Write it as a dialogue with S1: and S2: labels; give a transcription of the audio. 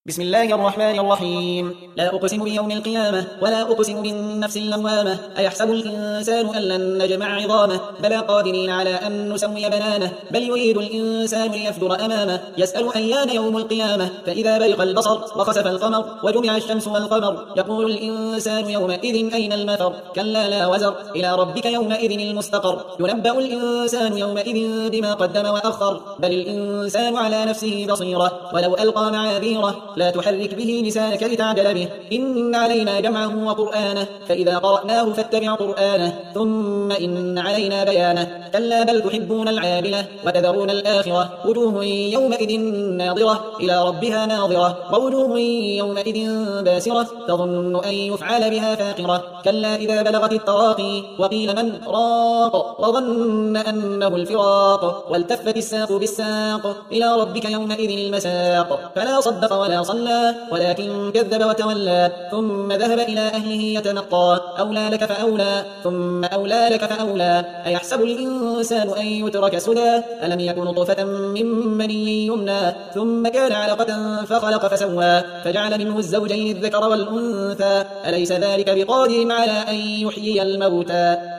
S1: بسم الله الرحمن الرحيم. لا أقسم بيوم القيامة ولا أقسم بالنفس اللوامة. أيحسب الإنسان أن لن نجمع عظامه بلى قادرين على أن نسوي بنانه بل يريد الإنسان ليفجر أمامه يسأل أيان يوم القيامة فإذا برق البصر وخسف القمر وجمع الشمس والقمر يقول الإنسان يومئذ أين المفر كلا لا وزر إلى ربك يومئذ المستقر ينبأ الإنسان يومئذ بما قدم وأخر بل الإنسان على نفسه بصيرة ولو ألقى معاذيره لا تحرك به لسانك لتعجل به إن علينا جمعه وقرآنه فإذا قرأناه فاتبع قرآنه ثم إن علينا بيانه كلا بل تحبون العاجلة وتذرون الآخرة وجوه يومئذ ناظرة إلى ربها ناظرة ووجوه يومئذ باسرة تظن أن يفعل بها فاقرة كلا إذا بلغت التراقي وقيل من راق وظن أنه الفراق والتفت الساق بالساق إلى ربك يومئذ المساق فلا صدق ولا صلى ولكن كذب وتولى ثم ذهب إلى أهله يتمطى أولى لك فأولى ثم أولى لك فأولى أيحسب الإنسان أن يترك سدى ألم يكن نطفة من مني يمنى ثم كان علقة فخلق فسوى فجعل منه الزوجين الذكر والأنثى أليس ذلك بقادر على أن يحيي الموتى